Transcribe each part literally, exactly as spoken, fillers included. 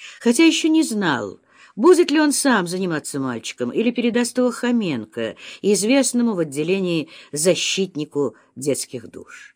хотя еще не знал, будет ли он сам заниматься мальчиком или передаст его Хоменко, известному в отделении защитнику детских душ.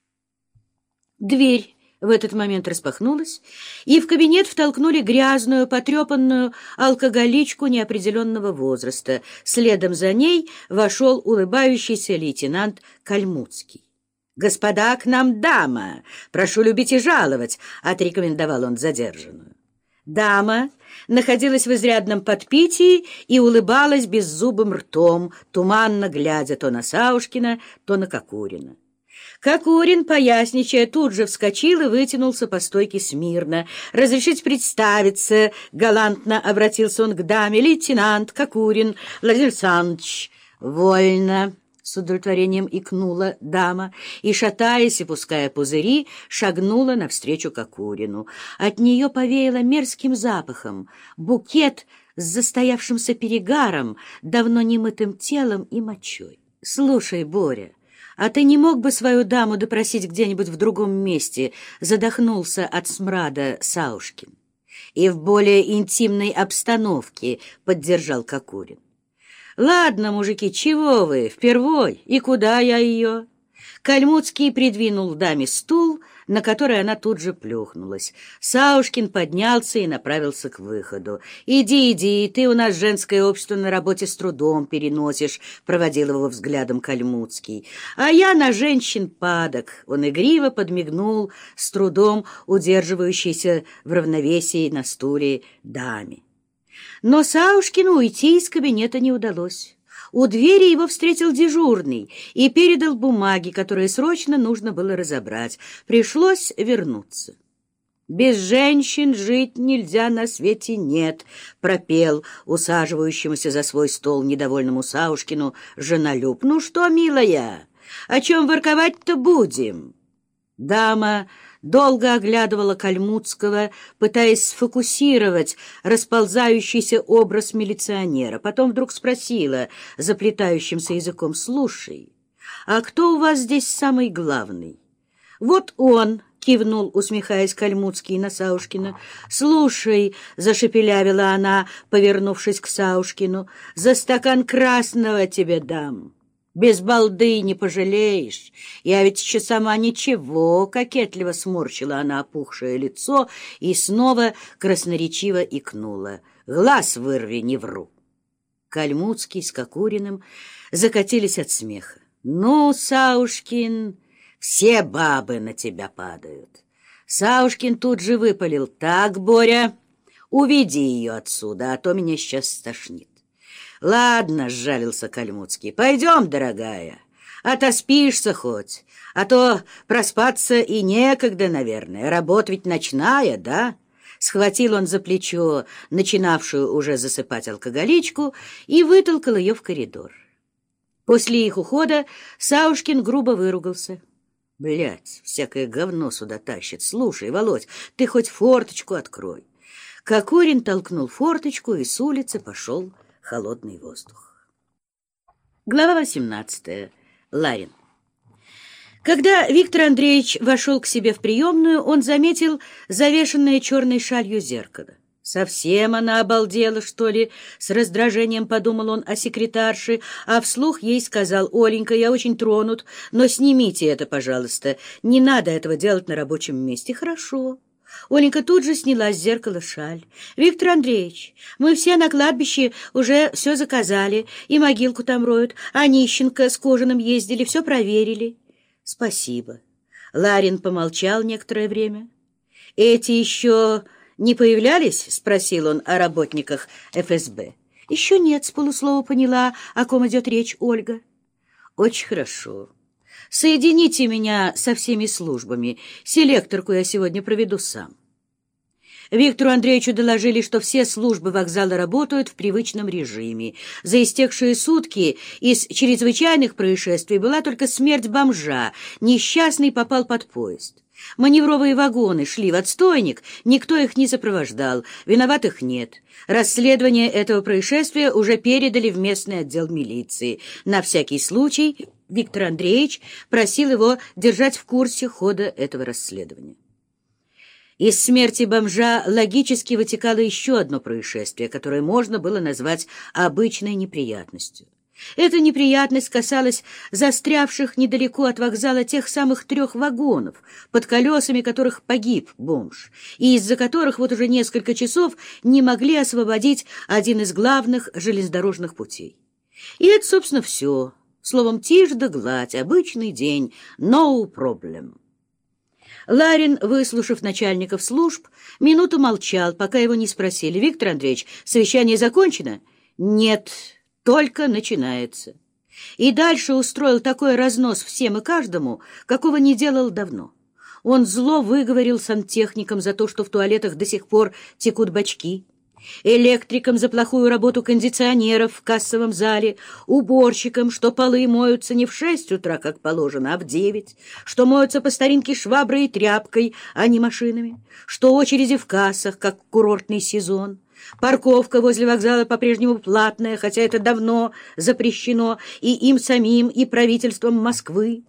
Дверь в этот момент распахнулась, и в кабинет втолкнули грязную, потрепанную алкоголичку неопределенного возраста. Следом за ней вошел улыбающийся лейтенант Кальмуцкий. «Господа, к нам дама! Прошу любить и жаловать!» — отрекомендовал он задержанную. Дама находилась в изрядном подпитии и улыбалась беззубым ртом, туманно глядя то на Саушкина, то на Кокурина. Кокурин, поясничая, тут же вскочил и вытянулся по стойке смирно. «Разрешите представиться?» — галантно обратился он к даме. «Лейтенант Кокурин Владимир Александрович». «Вольно!» — с удовлетворением икнула дама и, шатаясь и пуская пузыри, шагнула навстречу Кокурину. От нее повеяло мерзким запахом, букет с застоявшимся перегаром, давно немытым телом и мочой. «Слушай, Боря, а ты не мог бы свою даму допросить где-нибудь в другом месте?» — задохнулся от смрада Саушкин. «И в более интимной обстановке», — поддержал Кокурин. «Ладно, мужики, чего вы, впервой, и куда я ее?» Кальмуцкий придвинул даме стул, на который она тут же плюхнулась. Саушкин поднялся и направился к выходу. «Иди, иди, ты у нас женское общество на работе с трудом переносишь», — проводил его взглядом Кальмуцкий. «А я на женщин падок», — он игриво подмигнул с трудом удерживающейся в равновесии на стуле даме. Но Саушкину уйти из кабинета не удалось. У двери его встретил дежурный и передал бумаги, которые срочно нужно было разобрать. Пришлось вернуться. «Без женщин жить нельзя, на свете нет», — пропел усаживающемуся за свой стол недовольному Саушкину женолюб. «Ну что, милая, о чем ворковать-то будем?» Дама долго оглядывала Кальмуцкого, пытаясь сфокусировать расползающийся образ милиционера. Потом вдруг спросила заплетающимся языком: «Слушай, а кто у вас здесь самый главный?» «Вот он», — кивнул, усмехаясь Кальмуцкий на Саушкина. «Слушай», — зашепелявила она, повернувшись к Саушкину, — «за стакан красного тебе дам. Без балды не пожалеешь. Я ведь еще сама ничего», — кокетливо сморщила она опухшее лицо и снова красноречиво икнула. «Глаз вырви, не вру». Кальмуцкий с Кокуриным закатились от смеха. «Ну, Саушкин, все бабы на тебя падают». Саушкин тут же выпалил: «Так, Боря, уведи ее отсюда, а то меня сейчас стошнит». «Ладно», — сжалился Кальмуцкий, — «пойдем, дорогая, отоспишься хоть, а то проспаться и некогда, наверное, работа ведь ночная, да?» Схватил он за плечо начинавшую уже засыпать алкоголичку и вытолкал ее в коридор. После их ухода Саушкин грубо выругался. «Блядь, всякое говно сюда тащит. Слушай, Володь, ты хоть форточку открой». Кокурин толкнул форточку, и с улицы пошел холодный воздух. Глава восемнадцатая. Ларин. Когда Виктор Андреевич вошел к себе в приемную, он заметил завешенное черной шалью зеркало. «Совсем она обалдела, что ли?» — с раздражением подумал он о секретарше, а вслух ей сказал: «Оленька, я очень тронут, но снимите это, пожалуйста. Не надо этого делать на рабочем месте». «Хорошо». Оленька тут же сняла с зеркала шаль. «Виктор Андреевич, мы все на кладбище уже все заказали, и могилку там роют, а Нищенко с Кожаным ездили, все проверили». «Спасибо». Ларин помолчал некоторое время. «Эти еще не появлялись?» — спросил он о работниках эф эс бэ. «Еще нет», — с полуслова поняла, о ком идет речь Ольга. «Очень хорошо. Соедините меня со всеми службами. Селекторку я сегодня проведу сам». Виктору Андреевичу доложили, что все службы вокзала работают в привычном режиме. За истекшие сутки из чрезвычайных происшествий была только смерть бомжа. Несчастный попал под поезд. Маневровые вагоны шли в отстойник, никто их не сопровождал, виноватых нет. Расследование этого происшествия уже передали в местный отдел милиции. На всякий случай Виктор Андреевич просил его держать в курсе хода этого расследования. Из смерти бомжа логически вытекало еще одно происшествие, которое можно было назвать обычной неприятностью. Эта неприятность касалась застрявших недалеко от вокзала тех самых трех вагонов, под колесами которых погиб бомж, и из-за которых вот уже несколько часов не могли освободить один из главных железнодорожных путей. И это, собственно, все. Словом, тишь да гладь, обычный день, no problem. Ларин, выслушав начальников служб, минуту молчал, пока его не спросили: «Виктор Андреевич, совещание закончено?» «Нет, только начинается». И дальше устроил такой разнос всем и каждому, какого не делал давно. Он зло выговорил сантехникам за то, что в туалетах до сих пор текут бачки, электрикам за плохую работу кондиционеров в кассовом зале, уборщикам, что полы моются не в шесть утра, как положено, а в девять, что моются по старинке шваброй и тряпкой, а не машинами, что очереди в кассах, как в курортный сезон. Парковка возле вокзала по-прежнему платная, хотя это давно запрещено и им самим, и правительством Москвы.